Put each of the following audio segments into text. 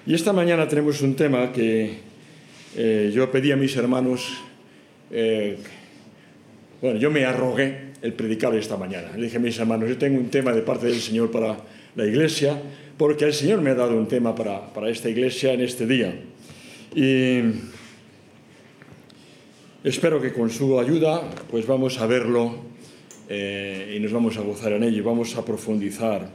Y esta mañana tenemos un tema que yo pedí a mis hermanos, yo me arrogué el predicar esta mañana. Le dije a mis hermanos, yo tengo un tema de parte del Señor para la iglesia, porque el Señor me ha dado un tema para esta iglesia en este día. Y espero que con su ayuda pues vamos a verlo y nos vamos a gozar en ello y vamos a profundizar.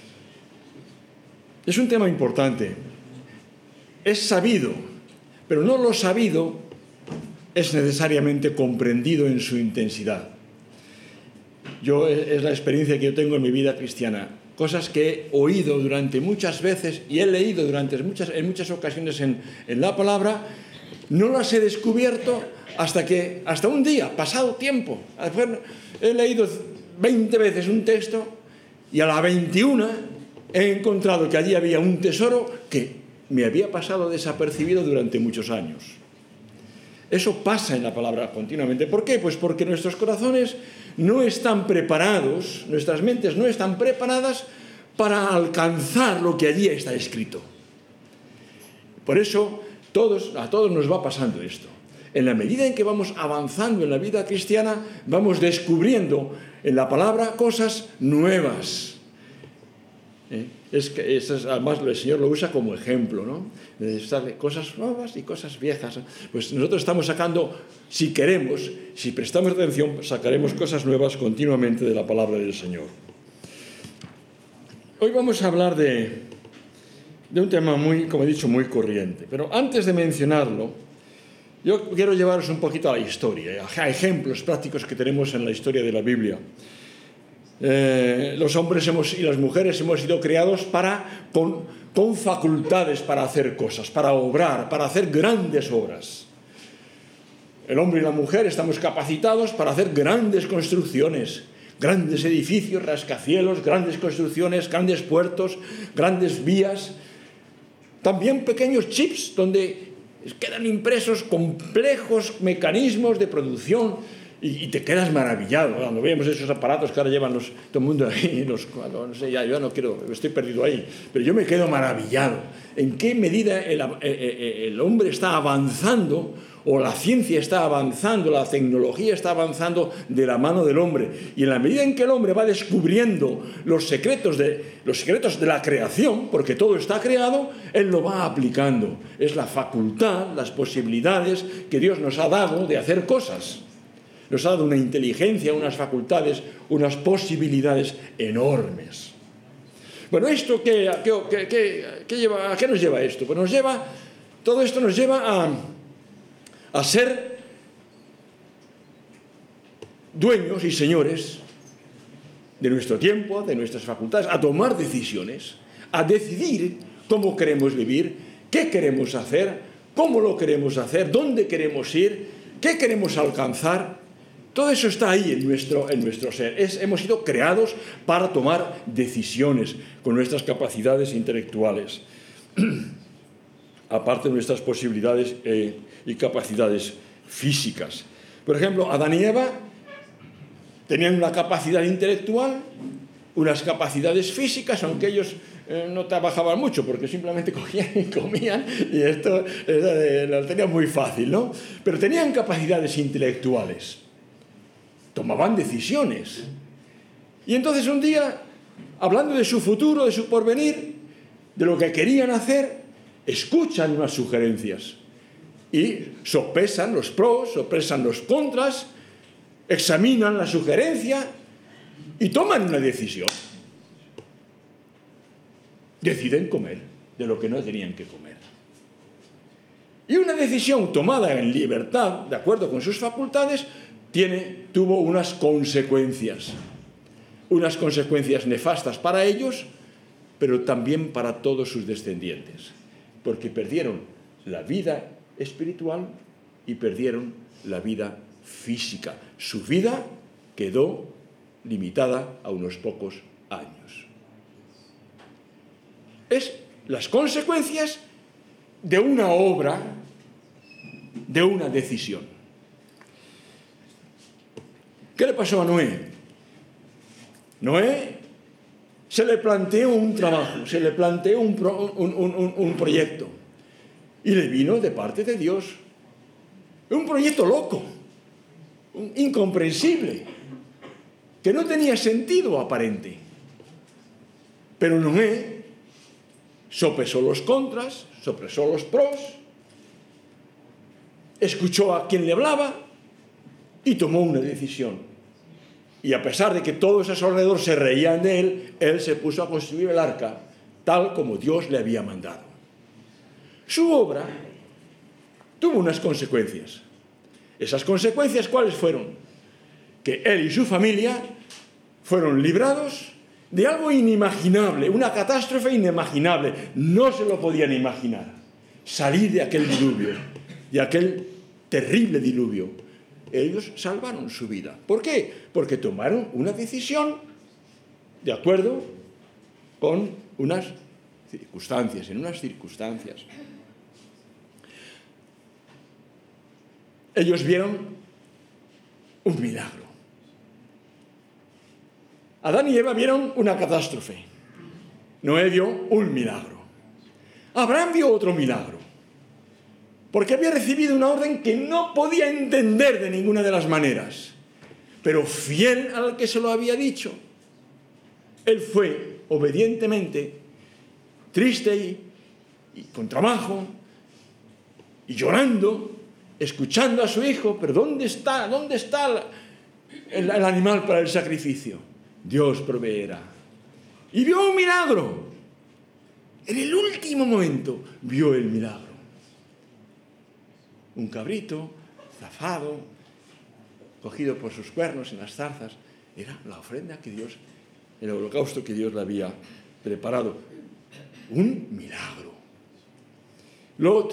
Es un tema importante. Es sabido, pero no lo sabido es necesariamente comprendido en su intensidad. Es la experiencia que yo tengo en mi vida cristiana. Cosas que he oído durante muchas veces y he leído en muchas ocasiones en la palabra, no las he descubierto hasta un día, pasado tiempo. He leído 20 veces un texto y a la 21 he encontrado que allí había un tesoro que me había pasado desapercibido durante muchos años. Eso pasa en la palabra continuamente. ¿Por qué? Pues porque nuestros corazones no están preparados, nuestras mentes no están preparadas para alcanzar lo que allí está escrito. Por eso a todos nos va pasando esto. En la medida en que vamos avanzando en la vida cristiana, vamos descubriendo en la palabra cosas nuevas. Además el Señor lo usa como ejemplo, ¿no? Cosas nuevas y cosas viejas. Pues nosotros estamos sacando, si queremos, si prestamos atención, sacaremos cosas nuevas continuamente de la palabra del Señor. Hoy vamos a hablar de un tema muy, como he dicho, muy corriente. Pero antes de mencionarlo, yo quiero llevaros un poquito a la historia, a ejemplos prácticos que tenemos en la historia de la Biblia. Los hombres y las mujeres hemos sido creados con facultades para hacer cosas, para obrar, para hacer grandes obras. El hombre y la mujer estamos capacitados para hacer grandes construcciones, grandes edificios, rascacielos, grandes construcciones, grandes puertos, grandes vías. También pequeños chips donde quedan impresos complejos mecanismos de producción. Y te quedas maravillado cuando vemos esos aparatos que ahora llevan todo el mundo ahí. No sé, yo no quiero, estoy perdido ahí. Pero yo me quedo maravillado. ¿En qué medida el hombre está avanzando, o la ciencia está avanzando, la tecnología está avanzando de la mano del hombre? Y en la medida en que el hombre va descubriendo los secretos de la creación, porque todo está creado, él lo va aplicando. Es la facultad, las posibilidades que Dios nos ha dado de hacer cosas. Nos ha dado una inteligencia, unas facultades, unas posibilidades enormes. Bueno, ¿esto ¿a qué nos lleva esto? Pues todo esto nos lleva a ser dueños y señores de nuestro tiempo, de nuestras facultades, a tomar decisiones, a decidir cómo queremos vivir, qué queremos hacer, cómo lo queremos hacer, dónde queremos ir, qué queremos alcanzar. Todo eso está ahí en nuestro ser. Hemos sido creados para tomar decisiones con nuestras capacidades intelectuales, aparte de nuestras posibilidades y capacidades físicas. Por ejemplo, Adán y Eva tenían una capacidad intelectual, unas capacidades físicas, aunque ellos no trabajaban mucho porque simplemente cogían y comían y esto lo tenían muy fácil, ¿no? Pero tenían capacidades intelectuales. Tomaban decisiones. Y entonces un día, hablando de su futuro, de su porvenir, de lo que querían hacer, escuchan unas sugerencias y sopesan los pros, sopesan los contras, examinan la sugerencia y toman una decisión. Deciden comer de lo que no tenían que comer. Y una decisión tomada en libertad, de acuerdo con sus facultades, tuvo unas consecuencias nefastas para ellos, pero también para todos sus descendientes, porque perdieron la vida espiritual y perdieron la vida física. Su vida quedó limitada a unos pocos años. Es las consecuencias de una obra, de una decisión. ¿Qué le pasó a Noé? Noé se le planteó un trabajo, se le planteó un proyecto. Y le vino de parte de Dios un proyecto loco, incomprensible, que no tenía sentido aparente. Pero Noé sopesó los contras, sopesó los pros, escuchó a quien le hablaba y tomó una decisión. Y a pesar de que todos a su alrededor se reían de él, él se puso a construir el arca tal como Dios le había mandado. Su obra tuvo unas consecuencias. ¿Esas consecuencias cuáles fueron? Que él y su familia fueron librados de algo inimaginable, una catástrofe inimaginable. No se lo podían imaginar. Salir de aquel diluvio, de aquel terrible diluvio. Ellos salvaron su vida. ¿Por qué? Porque tomaron una decisión de acuerdo con unas circunstancias, en unas circunstancias. Ellos vieron un milagro. Adán y Eva vieron una catástrofe. Noé vio un milagro. Abraham vio otro milagro. Porque había recibido una orden que no podía entender de ninguna de las maneras. Pero fiel al que se lo había dicho. Él fue obedientemente, triste y con trabajo, y llorando, escuchando a su hijo, pero ¿dónde está el animal para el sacrificio? Dios proveerá. Y vio un milagro. En el último momento vio el milagro. Un cabrito, zafado, cogido por sus cuernos en las zarzas. Era la ofrenda que Dios, el holocausto que Dios le había preparado. Un milagro. Lot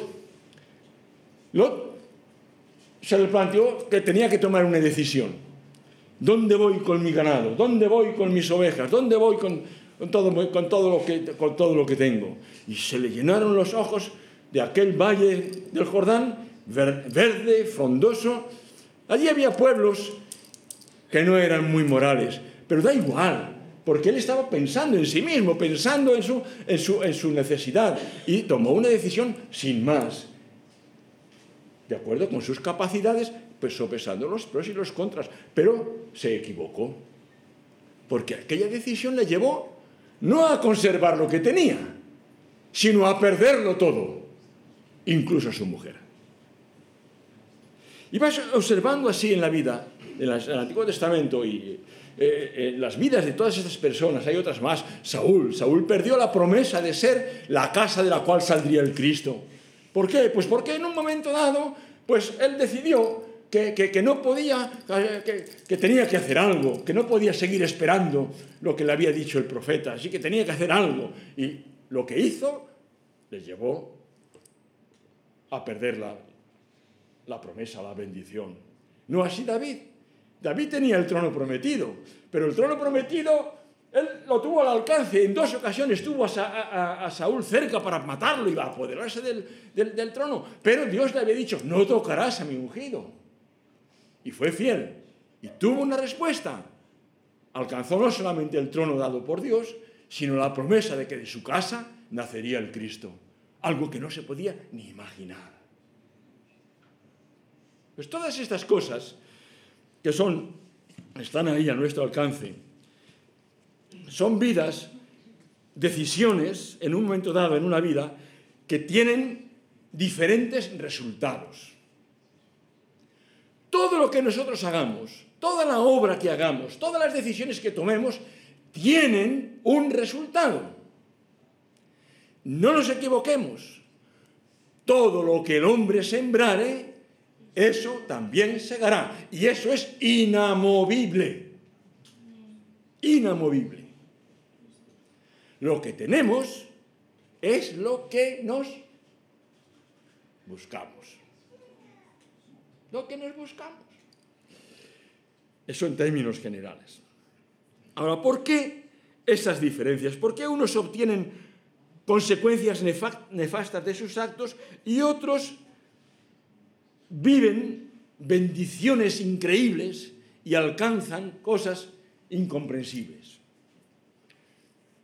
se le planteó que tenía que tomar una decisión. ¿Dónde voy con mi ganado? ¿Dónde voy con mis ovejas? ¿Dónde voy con todo lo que tengo? Y se le llenaron los ojos de aquel valle del Jordán, verde, frondoso. Allí había pueblos que no eran muy morales, pero da igual, porque él estaba pensando en sí mismo, pensando en su necesidad, y tomó una decisión sin más, de acuerdo con sus capacidades, pues sopesando los pros y los contras, pero se equivocó, porque aquella decisión le llevó no a conservar lo que tenía, sino a perderlo todo, incluso a su mujer. Y vas observando así en la vida, en el Antiguo Testamento y en las vidas de todas estas personas. Hay otras más. Saúl perdió la promesa de ser la casa de la cual saldría el Cristo. ¿Por qué? Pues porque en un momento dado, pues él decidió que no podía, que tenía que hacer algo, que no podía seguir esperando lo que le había dicho el profeta, así que tenía que hacer algo. Y lo que hizo le llevó a perder la promesa, la bendición. No así David. David tenía el trono prometido, pero el trono prometido él lo tuvo al alcance. En 2 ocasiones tuvo a Saúl cerca para matarlo y para apoderarse del trono. Pero Dios le había dicho, no tocarás a mi ungido. Y fue fiel. Y tuvo una respuesta. Alcanzó no solamente el trono dado por Dios, sino la promesa de que de su casa nacería el Cristo. Algo que no se podía ni imaginar. Pues todas estas cosas que están ahí a nuestro alcance, son vidas, decisiones en un momento dado en una vida que tienen diferentes resultados. Todo lo que nosotros hagamos, toda la obra que hagamos, todas las decisiones que tomemos, tienen un resultado. No nos equivoquemos. Todo lo que el hombre sembrare, eso también segará. Y eso es inamovible. Inamovible. Lo que tenemos es lo que nos buscamos. Lo que nos buscamos. Eso en términos generales. Ahora, ¿por qué esas diferencias? ¿Por qué unos obtienen consecuencias nefastas de sus actos y otros viven bendiciones increíbles y alcanzan cosas incomprensibles?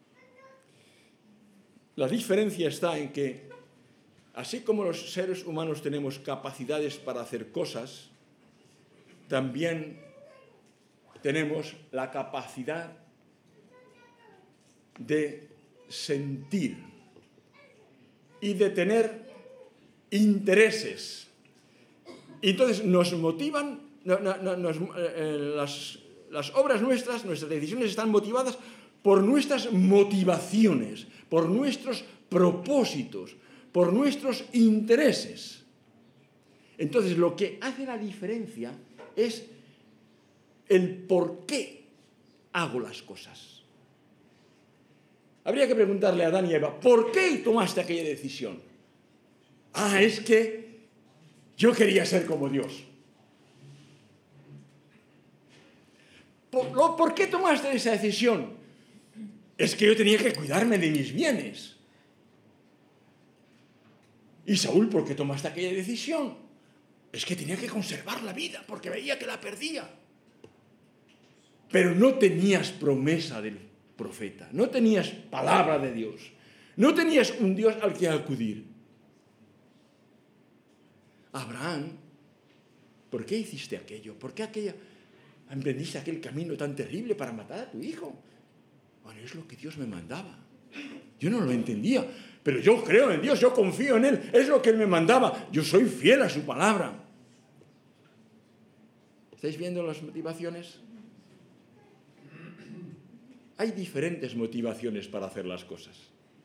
La diferencia está en que, así como los seres humanos tenemos capacidades para hacer cosas, también tenemos la capacidad de sentir y de tener intereses. Y entonces nos motivan, las obras nuestras decisiones están motivadas por nuestras motivaciones, por nuestros propósitos, por nuestros intereses. Entonces, lo que hace la diferencia es el por qué hago las cosas. Habría que preguntarle a Adán y Eva, ¿por qué tomaste aquella decisión? Ah, es que yo quería ser como Dios. ¿Por qué tomaste esa decisión? Es que yo tenía que cuidarme de mis bienes. Y Saúl, ¿por qué tomaste aquella decisión? Es que tenía que conservar la vida, porque veía que la perdía. Pero no tenías promesa del profeta, no tenías palabra de Dios, no tenías un Dios al que acudir. Abraham, ¿por qué hiciste aquello? ¿Por qué emprendiste aquel camino tan terrible para matar a tu hijo? Bueno, es lo que Dios me mandaba. Yo no lo entendía, pero yo creo en Dios, yo confío en Él, es lo que Él me mandaba. Yo soy fiel a su palabra. ¿Estáis viendo las motivaciones? Hay diferentes motivaciones para hacer las cosas.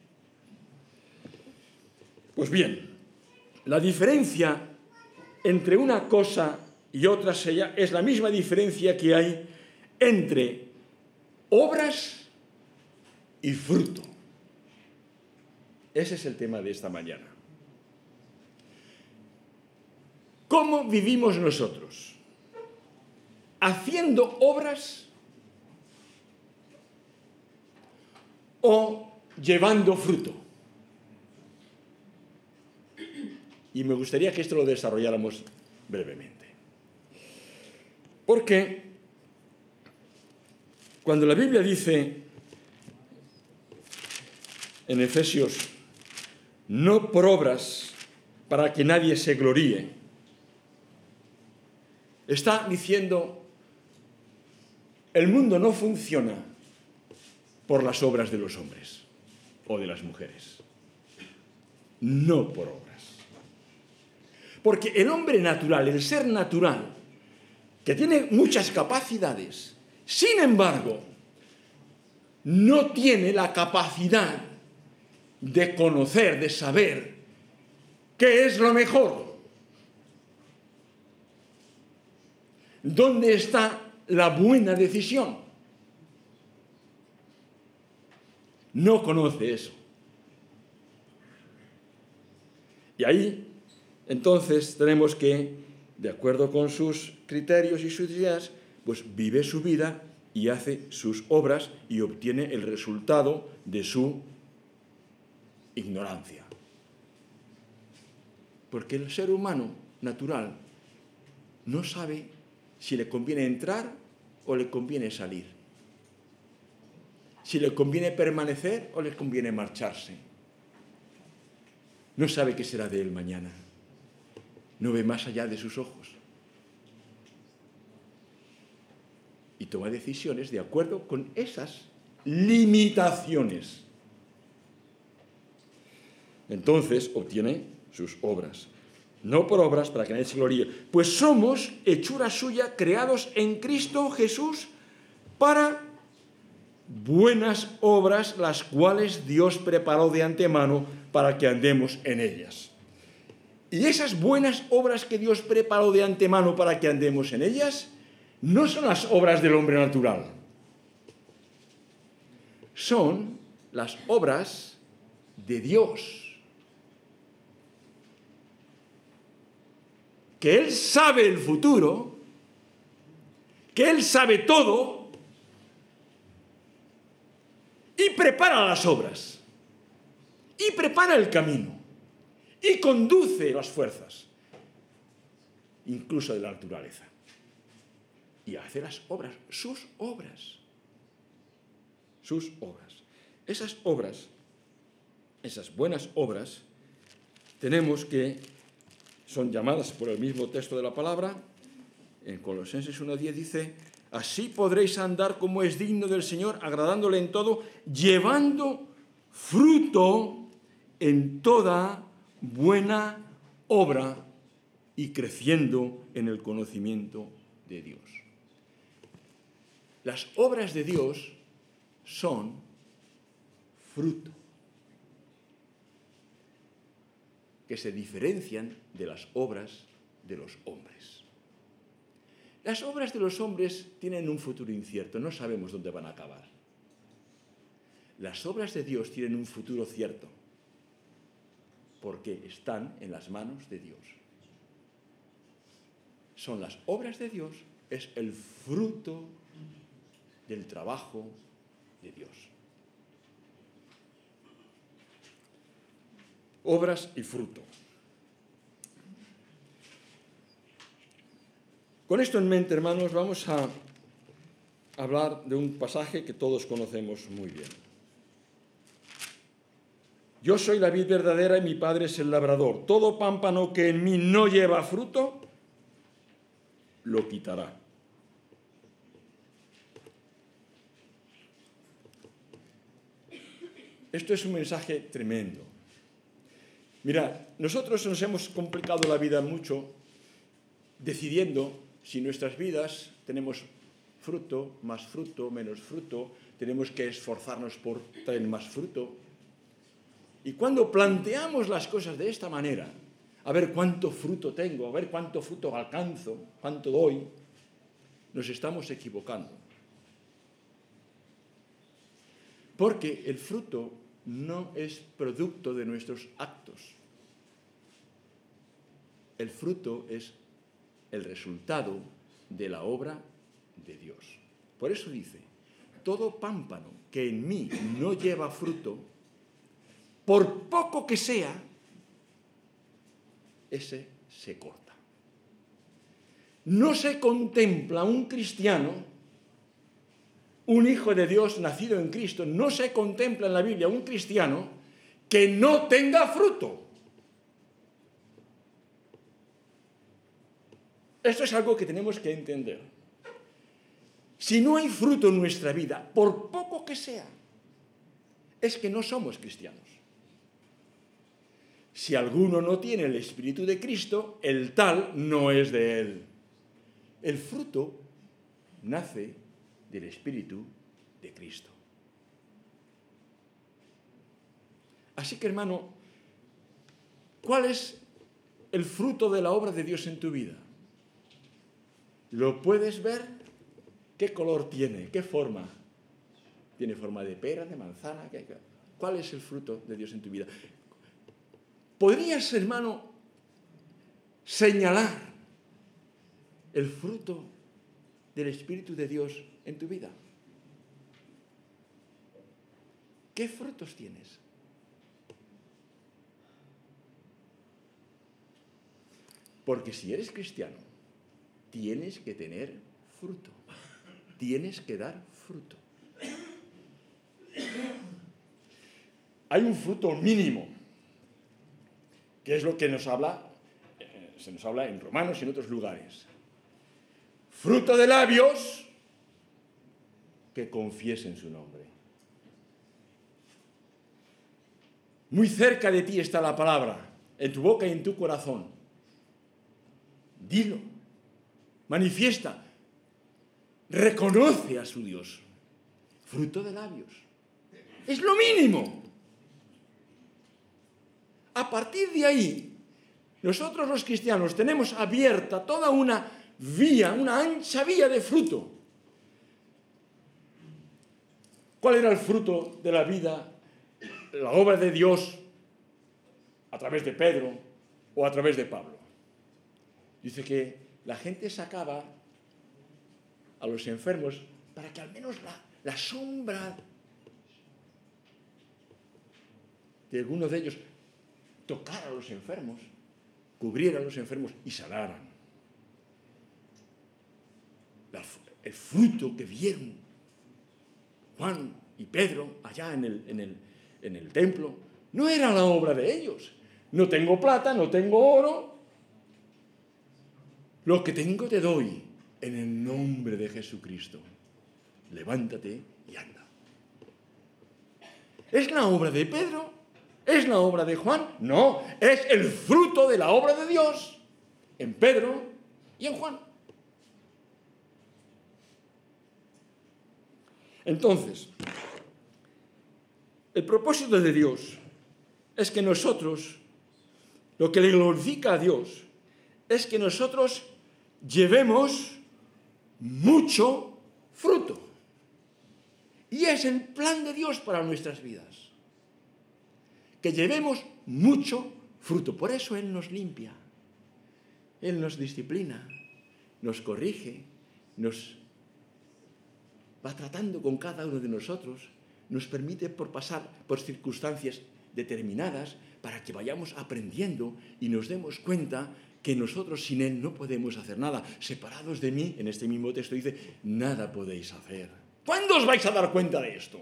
Pues bien, la diferencia entre una cosa y otra es la misma diferencia que hay entre obras y fruto. Ese es el tema de esta mañana. ¿Cómo vivimos nosotros? ¿Haciendo obras o llevando fruto? Y me gustaría que esto lo desarrolláramos brevemente. Porque cuando la Biblia dice en Efesios, no por obras para que nadie se gloríe, está diciendo, el mundo no funciona por las obras de los hombres o de las mujeres, no por obras. Porque el hombre natural, el ser natural, que tiene muchas capacidades, sin embargo, no tiene la capacidad de conocer, de saber qué es lo mejor. ¿Dónde está la buena decisión? No conoce eso. Y ahí, entonces, tenemos que, de acuerdo con sus criterios y sus ideas, pues vive su vida y hace sus obras y obtiene el resultado de su ignorancia. Porque el ser humano natural no sabe si le conviene entrar o le conviene salir. Si le conviene permanecer o le conviene marcharse. No sabe qué será de él mañana. No ve más allá de sus ojos. Y toma decisiones de acuerdo con esas limitaciones. Entonces obtiene sus obras. No por obras para que nadie se gloríe, pues somos hechura suya, creados en Cristo Jesús para buenas obras, las cuales Dios preparó de antemano para que andemos en ellas. Y esas buenas obras que Dios preparó de antemano para que andemos en ellas, no son las obras del hombre natural. Son las obras de Dios. Que Él sabe el futuro, que Él sabe todo y prepara las obras, y prepara el camino, y conduce las fuerzas, incluso de la naturaleza, y hace las obras, sus obras. Esas obras esas buenas obras, tenemos que, son llamadas por el mismo texto de la palabra, en Colosenses 1:10 dice: así podréis andar como es digno del Señor, agradándole en todo, llevando fruto en toda buena obra y creciendo en el conocimiento de Dios. Las obras de Dios son fruto, que se diferencian de las obras de los hombres. Las obras de los hombres tienen un futuro incierto, no sabemos dónde van a acabar. Las obras de Dios tienen un futuro cierto, porque están en las manos de Dios. Son las obras de Dios, es el fruto del trabajo de Dios. Obras y fruto. Con esto en mente, hermanos, vamos a hablar de un pasaje que todos conocemos muy bien. Yo soy la vid verdadera y mi Padre es el labrador. Todo pámpano que en mí no lleva fruto, lo quitará. Esto es un mensaje tremendo. Mirad, nosotros nos hemos complicado la vida mucho decidiendo si nuestras vidas tenemos fruto, más fruto, menos fruto, tenemos que esforzarnos por tener más fruto. Y cuando planteamos las cosas de esta manera, a ver cuánto fruto tengo, a ver cuánto fruto alcanzo, cuánto doy, nos estamos equivocando. Porque el fruto no es producto de nuestros actos. El fruto es el resultado de la obra de Dios. Por eso dice, todo pámpano que en mí no lleva fruto, por poco que sea, ese se corta. No se contempla un cristiano, un hijo de Dios nacido en Cristo, no se contempla en la Biblia un cristiano que no tenga fruto. Esto es algo que tenemos que entender. Si no hay fruto en nuestra vida, por poco que sea, es que no somos cristianos. Si alguno no tiene el Espíritu de Cristo, el tal no es de él. El fruto nace del Espíritu de Cristo. Así que, hermano, ¿cuál es el fruto de la obra de Dios en tu vida? ¿Lo puedes ver? ¿Qué color tiene? ¿Qué forma? ¿Tiene forma de pera, de manzana? ¿Cuál es el fruto de Dios en tu vida? ¿Podrías, hermano, señalar el fruto del Espíritu de Dios en tu vida? ¿Qué frutos tienes? Porque si eres cristiano, tienes que tener fruto. Tienes que dar fruto. Hay un fruto mínimo, que es lo que se nos habla en Romanos y en otros lugares. Fruto de labios que confiesen su nombre. Muy cerca de ti está la palabra, en tu boca y en tu corazón. Dilo, manifiesta, reconoce a su Dios. Fruto de labios. Es lo mínimo. A partir de ahí, nosotros los cristianos tenemos abierta toda una vía, una ancha vía de fruto. ¿Cuál era el fruto de la vida, la obra de Dios a través de Pedro o a través de Pablo? Dice que la gente sacaba a los enfermos para que al menos la sombra de alguno de ellos tocara a los enfermos, cubriera a los enfermos y sanaran. El fruto que vieron Juan y Pedro allá en el templo No era la obra de ellos. No tengo plata, no tengo oro. Lo que tengo te doy en el nombre de Jesucristo. Levántate y anda. ¿Es la obra de Pedro? ¿Es la obra de Juan? No, es el fruto de la obra de Dios en Pedro y en Juan. Entonces, el propósito de Dios es que nosotros, lo que le glorifica a Dios, es que nosotros llevemos mucho fruto. Y es el plan de Dios para nuestras vidas. Que llevemos mucho fruto. Por eso Él nos limpia. Él nos disciplina, nos corrige, nos va tratando con cada uno de nosotros, nos permite pasar por circunstancias determinadas para que vayamos aprendiendo y nos demos cuenta que nosotros sin Él no podemos hacer nada. Separados de mí, en este mismo texto dice, nada podéis hacer. ¿Cuándo os vais a dar cuenta de esto?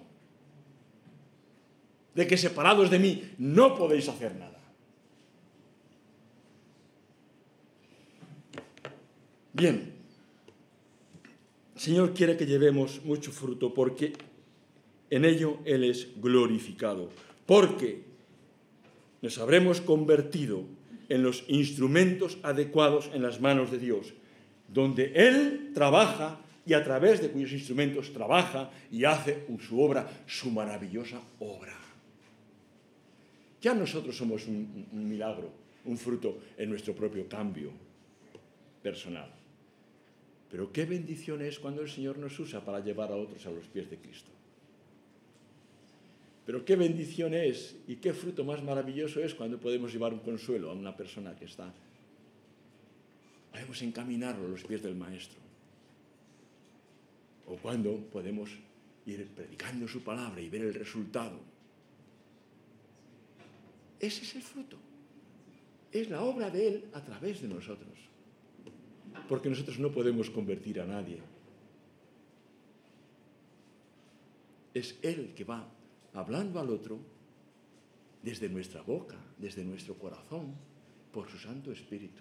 De que separados de mí no podéis hacer nada. Bien, el Señor quiere que llevemos mucho fruto porque en ello Él es glorificado. Porque nos habremos convertido en los instrumentos adecuados en las manos de Dios, donde Él trabaja y a través de cuyos instrumentos trabaja y hace su obra, su maravillosa obra. Ya nosotros somos un milagro, un fruto en nuestro propio cambio personal. Pero qué bendición es cuando el Señor nos usa para llevar a otros a los pies de Cristo. Pero qué bendición es y qué fruto más maravilloso es cuando podemos llevar un consuelo a una persona que está. Podemos encaminarlo a los pies del Maestro. O cuando podemos ir predicando su palabra y ver el resultado. Ese es el fruto. Es la obra de Él a través de nosotros. Porque nosotros no podemos convertir a nadie. Es Él que va hablando al otro desde nuestra boca, desde nuestro corazón, por su Santo Espíritu.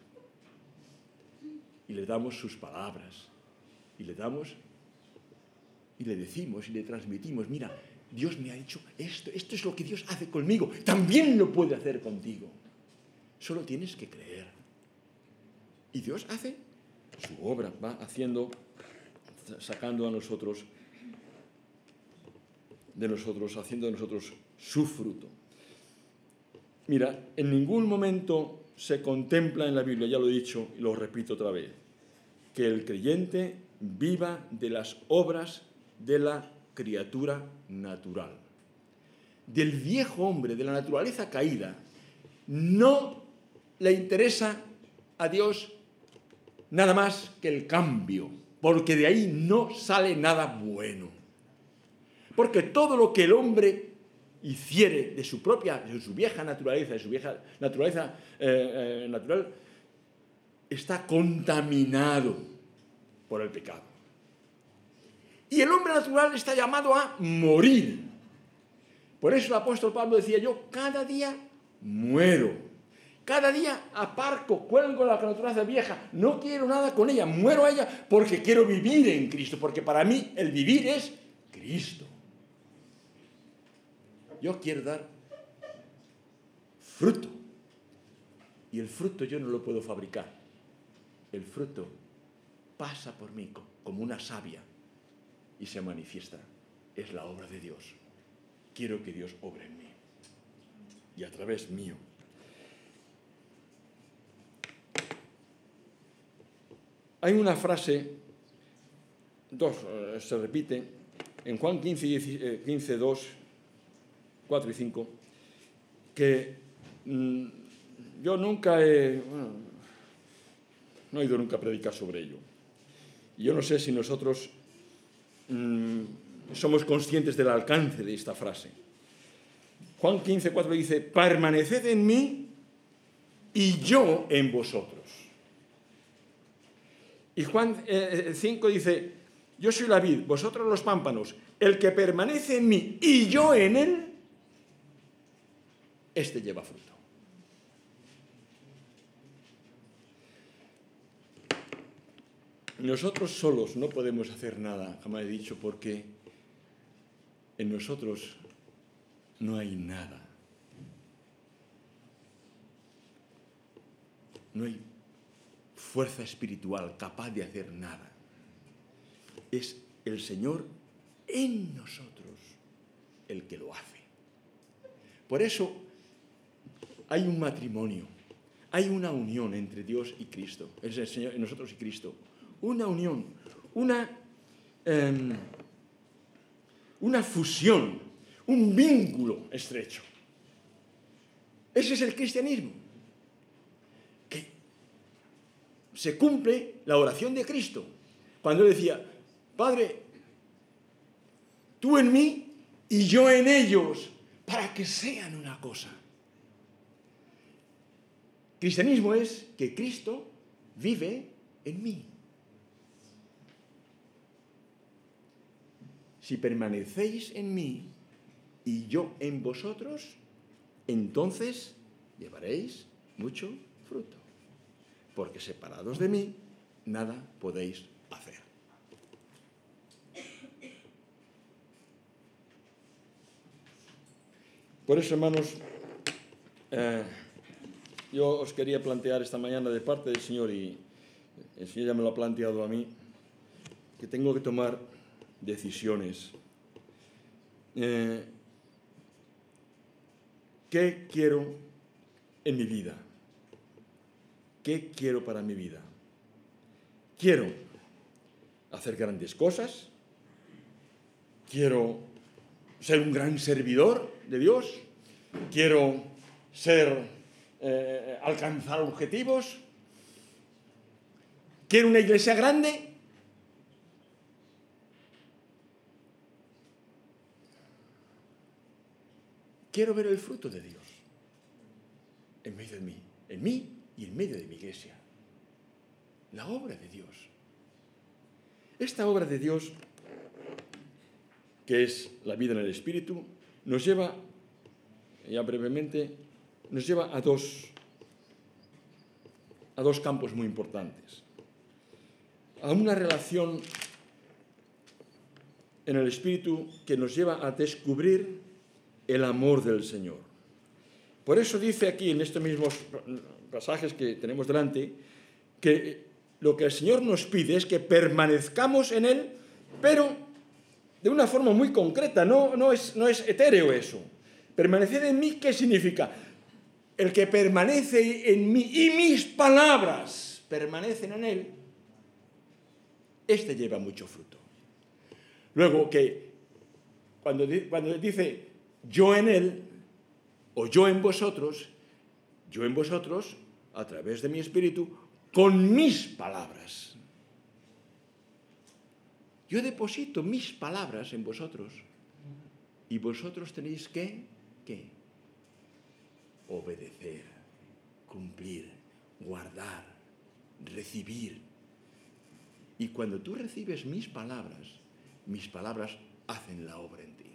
Y le damos sus palabras. Y le decimos y le transmitimos, mira, Dios me ha hecho esto es lo que Dios hace conmigo, también lo puede hacer contigo. Solo tienes que creer. Y Dios hace su obra, va haciendo, sacando a nosotros, haciendo de nosotros su fruto. Mira, en ningún momento se contempla en la Biblia, ya lo he dicho y lo repito otra vez, que el creyente viva de las obras de la criatura natural. Del viejo hombre, de la naturaleza caída, no le interesa a Dios nada más que el cambio, porque de ahí no sale nada bueno. Porque todo lo que el hombre hiciere de su vieja naturaleza, de su vieja naturaleza natural, está contaminado por el pecado. Y el hombre natural está llamado a morir. Por eso el apóstol Pablo decía, yo cada día muero. Cada día aparco, cuelgo la naturaleza vieja, no quiero nada con ella, muero a ella porque quiero vivir en Cristo, porque para mí el vivir es Cristo. Yo quiero dar fruto. Y el fruto yo no lo puedo fabricar. El fruto pasa por mí como una savia y se manifiesta. Es la obra de Dios. Quiero que Dios obre en mí y a través mío. Hay una frase, se repite, en Juan 15, 2, 4 y 5, que yo nunca no he ido nunca a predicar sobre ello. Y yo no sé si nosotros somos conscientes del alcance de esta frase. Juan 15, 4 dice, permaneced en mí y yo en vosotros. Y Juan 5 dice, yo soy la vid, vosotros los pámpanos, el que permanece en mí y yo en él, este lleva fruto. Nosotros solos no podemos hacer nada, jamás he dicho, porque en nosotros no hay nada. No hay fuerza espiritual capaz de hacer nada. Es el Señor en nosotros el que lo hace. Por eso hay un matrimonio, hay una unión entre Dios y Cristo, es el Señor en nosotros y Cristo. Una unión, una fusión, un vínculo estrecho. Ese es el cristianismo. Que se cumple la oración de Cristo. Cuando él decía, Padre, tú en mí y yo en ellos, para que sean una cosa. Cristianismo es que Cristo vive en mí. Si permanecéis en mí y yo en vosotros, entonces llevaréis mucho fruto. Porque separados de mí, nada podéis hacer. Por eso, hermanos, yo os quería plantear esta mañana de parte del Señor, y el Señor ya me lo ha planteado a mí, que tengo que tomar decisiones. ¿Qué quiero en mi vida? ¿Qué quiero para mi vida? ¿Quiero hacer grandes cosas? ¿Quiero ser un gran servidor de Dios? ¿Quiero alcanzar objetivos? ¿Quiero una iglesia grande? Quiero ver el fruto de Dios en medio de mí, en mí y en medio de mi iglesia. La obra de Dios. Esta obra de Dios, que es la vida en el Espíritu, nos lleva, ya brevemente, nos lleva a dos campos muy importantes. A una relación en el Espíritu que nos lleva a descubrir el amor del Señor. Por eso dice aquí, en estos mismos pasajes que tenemos delante, que lo que el Señor nos pide es que permanezcamos en Él, pero de una forma muy concreta, no es etéreo eso. Permanecer en mí, ¿qué significa? El que permanece en mí y mis palabras permanecen en Él, este lleva mucho fruto. Luego, que cuando dice yo en Él, o yo en vosotros, a través de mi Espíritu, con mis palabras. Yo deposito mis palabras en vosotros, y vosotros tenéis que, ¿qué? Obedecer, cumplir, guardar, recibir. Y cuando tú recibes mis palabras hacen la obra en ti.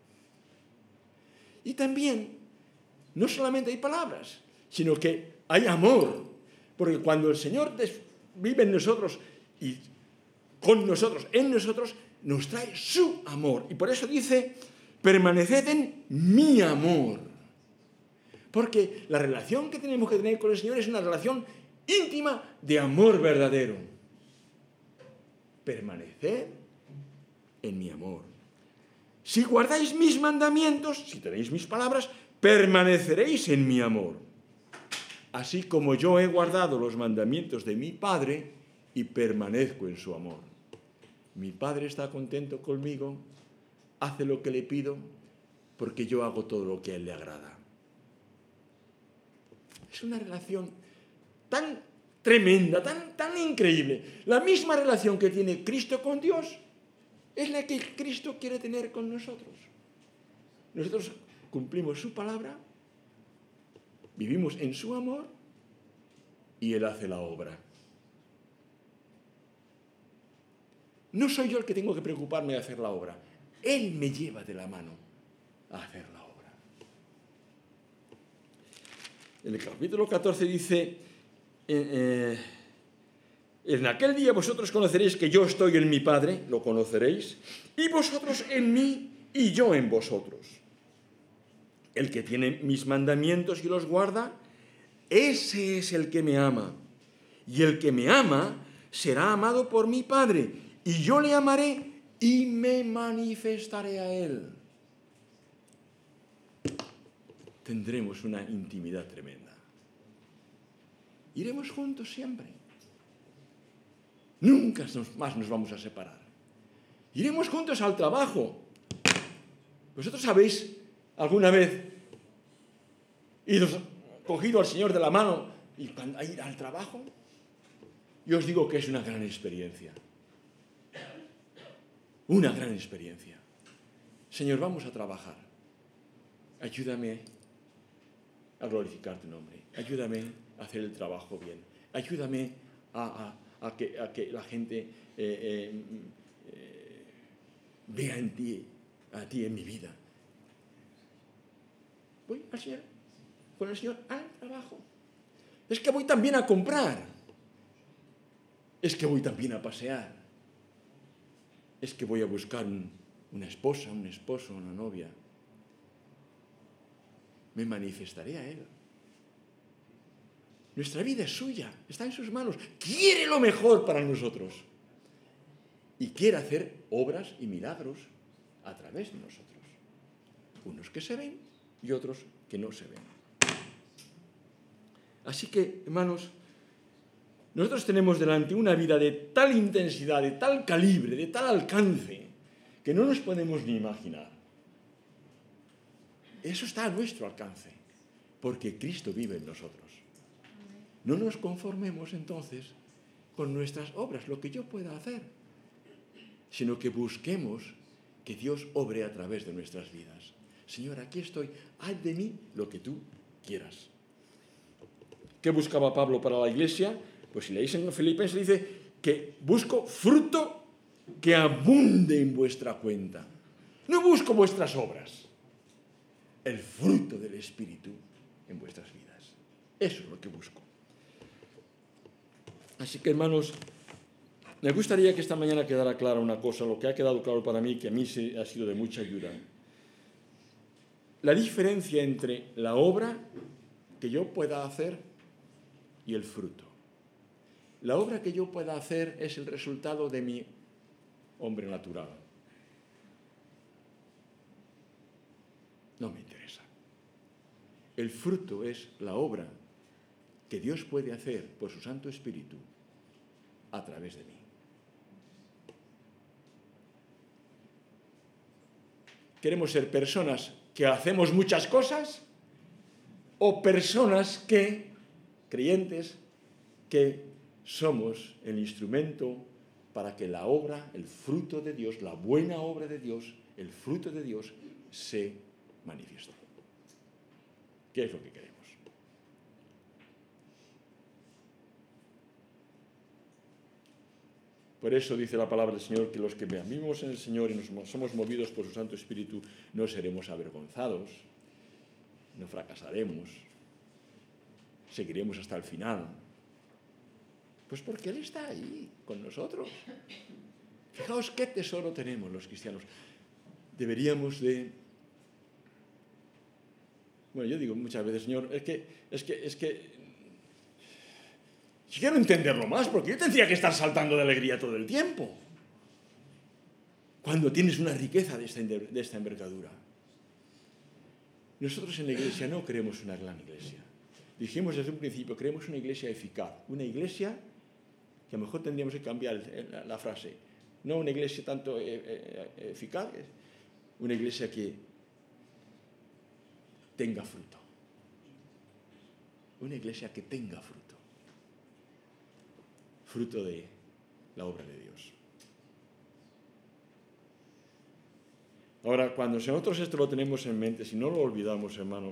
Y también, no solamente hay palabras, sino que hay amor. Porque cuando el Señor vive en nosotros y con nosotros, en nosotros, nos trae su amor. Y por eso dice, permaneced en mi amor. Porque la relación que tenemos que tener con el Señor es una relación íntima de amor verdadero. Permaneced en mi amor. Si guardáis mis mandamientos, si tenéis mis palabras, permaneceréis en mi amor. Así como yo he guardado los mandamientos de mi Padre y permanezco en su amor. Mi Padre está contento conmigo, hace lo que le pido, porque yo hago todo lo que a Él le agrada. Es una relación tan tremenda, tan increíble. La misma relación que tiene Cristo con Dios es la que Cristo quiere tener con nosotros. Nosotros cumplimos su palabra, vivimos en su amor y Él hace la obra. No soy yo el que tengo que preocuparme de hacer la obra. Él me lleva de la mano a hacer la obra. En el capítulo 14 dice, en aquel día vosotros conoceréis que yo estoy en mi Padre, lo conoceréis, y vosotros en mí y yo en vosotros. El que tiene mis mandamientos y los guarda, ese es el que me ama. Y el que me ama será amado por mi Padre, y yo le amaré y me manifestaré a él. Tendremos una intimidad tremenda. Iremos juntos siempre. Nunca más nos vamos a separar. Iremos juntos al trabajo. ¿Vosotros habéis alguna vez cogido al Señor de la mano y cuando ir al trabajo? Yo os digo que es una gran experiencia. Una gran experiencia. Señor, vamos a trabajar. Ayúdame a glorificar tu nombre. Ayúdame a hacer el trabajo bien. Ayúdame a que la gente vea en ti, a ti en mi vida. Voy al Señor, con el Señor al trabajo. Es que voy también a comprar. Es que voy también a pasear. Es que voy a buscar una esposa, un esposo, una novia. Me manifestaré a Él. Nuestra vida es suya, está en sus manos. Quiere lo mejor para nosotros. Y quiere hacer obras y milagros a través de nosotros. Unos que se ven y otros que no se ven. Así que, hermanos, nosotros tenemos delante una vida de tal intensidad, de tal calibre, de tal alcance, que no nos podemos ni imaginar. Eso está a nuestro alcance, porque Cristo vive en nosotros. No nos conformemos entonces con nuestras obras, lo que yo pueda hacer, sino que busquemos que Dios obre a través de nuestras vidas. Señor, aquí estoy, haz de mí lo que tú quieras. ¿Qué buscaba Pablo para la iglesia? Pues si leéis en Filipenses dice que busco fruto que abunde en vuestra cuenta. No busco vuestras obras, el fruto del Espíritu en vuestras vidas. Eso es lo que busco. Así que, hermanos, me gustaría que esta mañana quedara clara una cosa, lo que ha quedado claro para mí, que a mí ha sido de mucha ayuda. La diferencia entre la obra que yo pueda hacer y el fruto. La obra que yo pueda hacer es el resultado de mi hombre natural. No me interesa. El fruto es la obra que Dios puede hacer por su Santo Espíritu a través de mí. ¿Queremos ser personas que hacemos muchas cosas o personas creyentes, que somos el instrumento para que la obra, el fruto de Dios, la buena obra de Dios, el fruto de Dios se manifieste? ¿Qué es lo que queremos? Por eso dice la palabra del Señor que los que vivimos en el Señor y nos somos movidos por su Santo Espíritu no seremos avergonzados, no fracasaremos, seguiremos hasta el final. Pues porque Él está ahí con nosotros. Fijaos qué tesoro tenemos los cristianos. Deberíamos de... Bueno, yo digo muchas veces, Señor, es que quiero entenderlo más, porque yo tendría que estar saltando de alegría todo el tiempo. Cuando tienes una riqueza de esta envergadura. Nosotros en la iglesia no queremos una gran iglesia. Dijimos desde un principio, queremos una iglesia eficaz. Una iglesia que a lo mejor tendríamos que cambiar la frase. No una iglesia tanto eficaz, una iglesia que tenga fruto. Una iglesia que tenga fruto. Fruto de la obra de Dios. Ahora, cuando nosotros esto lo tenemos en mente, si no lo olvidamos, hermanos,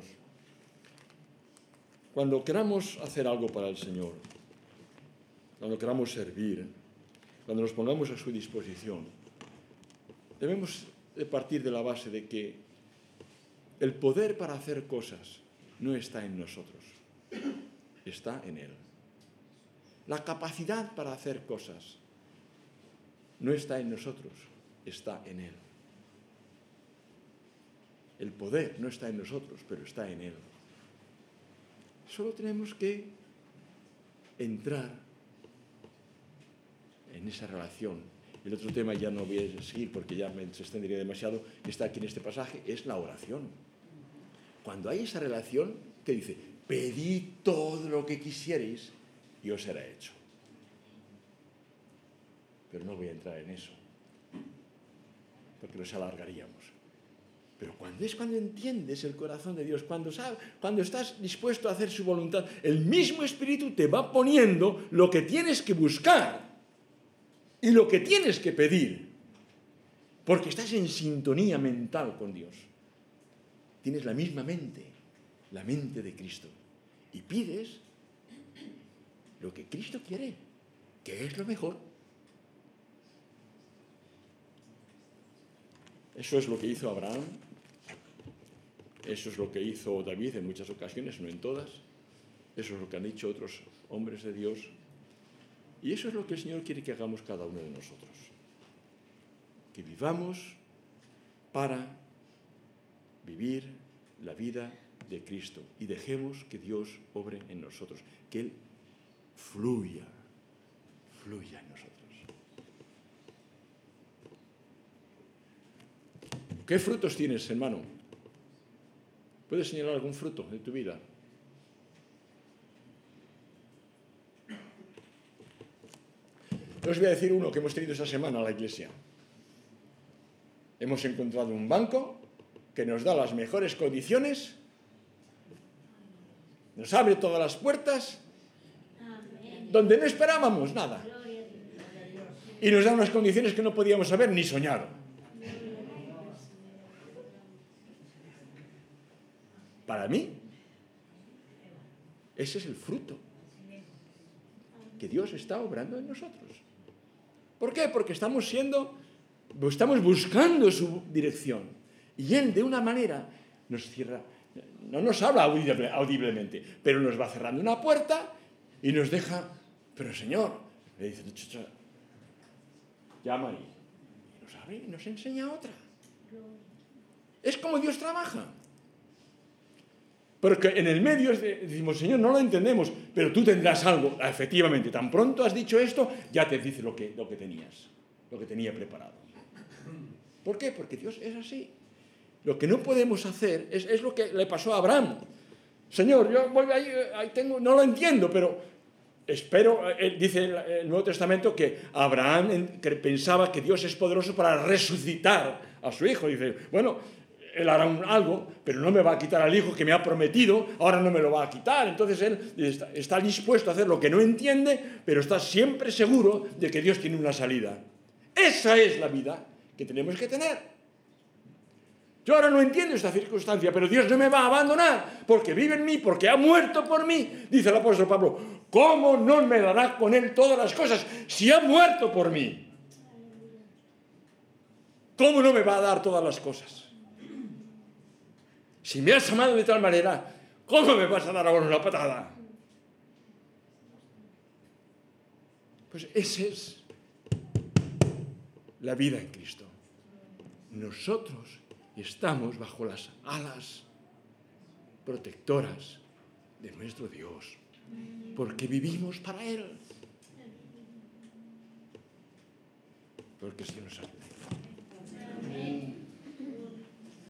cuando queramos hacer algo para el Señor, cuando queramos servir, cuando nos pongamos a su disposición, debemos de partir de la base de que el poder para hacer cosas no está en nosotros, está en Él. La capacidad para hacer cosas no está en nosotros, está en Él. El poder no está en nosotros, pero está en Él. Solo tenemos que entrar en esa relación. El otro tema ya no voy a seguir porque ya me extendería demasiado, que está aquí en este pasaje, es la oración. Cuando hay esa relación, que dice, pedid todo lo que quisierais y os será hecho. Pero no voy a entrar en eso, porque nos alargaríamos. Pero cuando entiendes el corazón de Dios, cuando estás dispuesto a hacer su voluntad, el mismo Espíritu te va poniendo lo que tienes que buscar y lo que tienes que pedir, porque estás en sintonía mental con Dios. Tienes la misma mente, la mente de Cristo, y pides lo que Cristo quiere, que es lo mejor. Eso es lo que hizo Abraham, eso es lo que hizo David en muchas ocasiones, no en todas, eso es lo que han dicho otros hombres de Dios, y eso es lo que el Señor quiere que hagamos cada uno de nosotros, que vivamos para vivir la vida de Cristo y dejemos que Dios obre en nosotros, que Él fluya en nosotros. ¿Qué frutos tienes, hermano? ¿Puedes señalar algún fruto de tu vida? Yo os voy a decir uno que hemos tenido esta semana en la iglesia. Hemos encontrado un banco que nos da las mejores condiciones, nos abre todas las puertas, donde no esperábamos nada, y nos da unas condiciones que no podíamos haber ni soñado. Para mí, ese es el fruto que Dios está obrando en nosotros. ¿Por qué? Porque estamos buscando su dirección. Y Él, de una manera, nos cierra, no nos habla audiblemente, pero nos va cerrando una puerta y nos deja, pero Señor, le dice, llama ahí. Y nos abre y nos enseña otra. Es como Dios trabaja. Porque en el medio decimos, Señor, no lo entendemos, pero tú tendrás algo. Efectivamente, tan pronto has dicho esto, ya te dice lo que tenías, lo que tenía preparado. ¿Por qué? Porque Dios es así. Lo que no podemos hacer es lo que le pasó a Abraham. Señor, yo voy ahí tengo, no lo entiendo, pero espero, dice el Nuevo Testamento que Abraham pensaba que Dios es poderoso para resucitar a su hijo. Dice, bueno, Él hará algo, pero no me va a quitar al hijo que me ha prometido, ahora no me lo va a quitar. Entonces Él está dispuesto a hacer lo que no entiende, pero está siempre seguro de que Dios tiene una salida. Esa es la vida que tenemos que tener. Yo ahora no entiendo esta circunstancia, pero Dios no me va a abandonar, porque vive en mí, porque ha muerto por mí. Dice el apóstol Pablo, ¿cómo no me dará con Él todas las cosas si ha muerto por mí? ¿Cómo no me va a dar todas las cosas? Si me has amado de tal manera, ¿cómo me vas a dar ahora una patada? Pues esa es la vida en Cristo. Nosotros estamos bajo las alas protectoras de nuestro Dios, porque vivimos para Él. Porque si nos ayuda.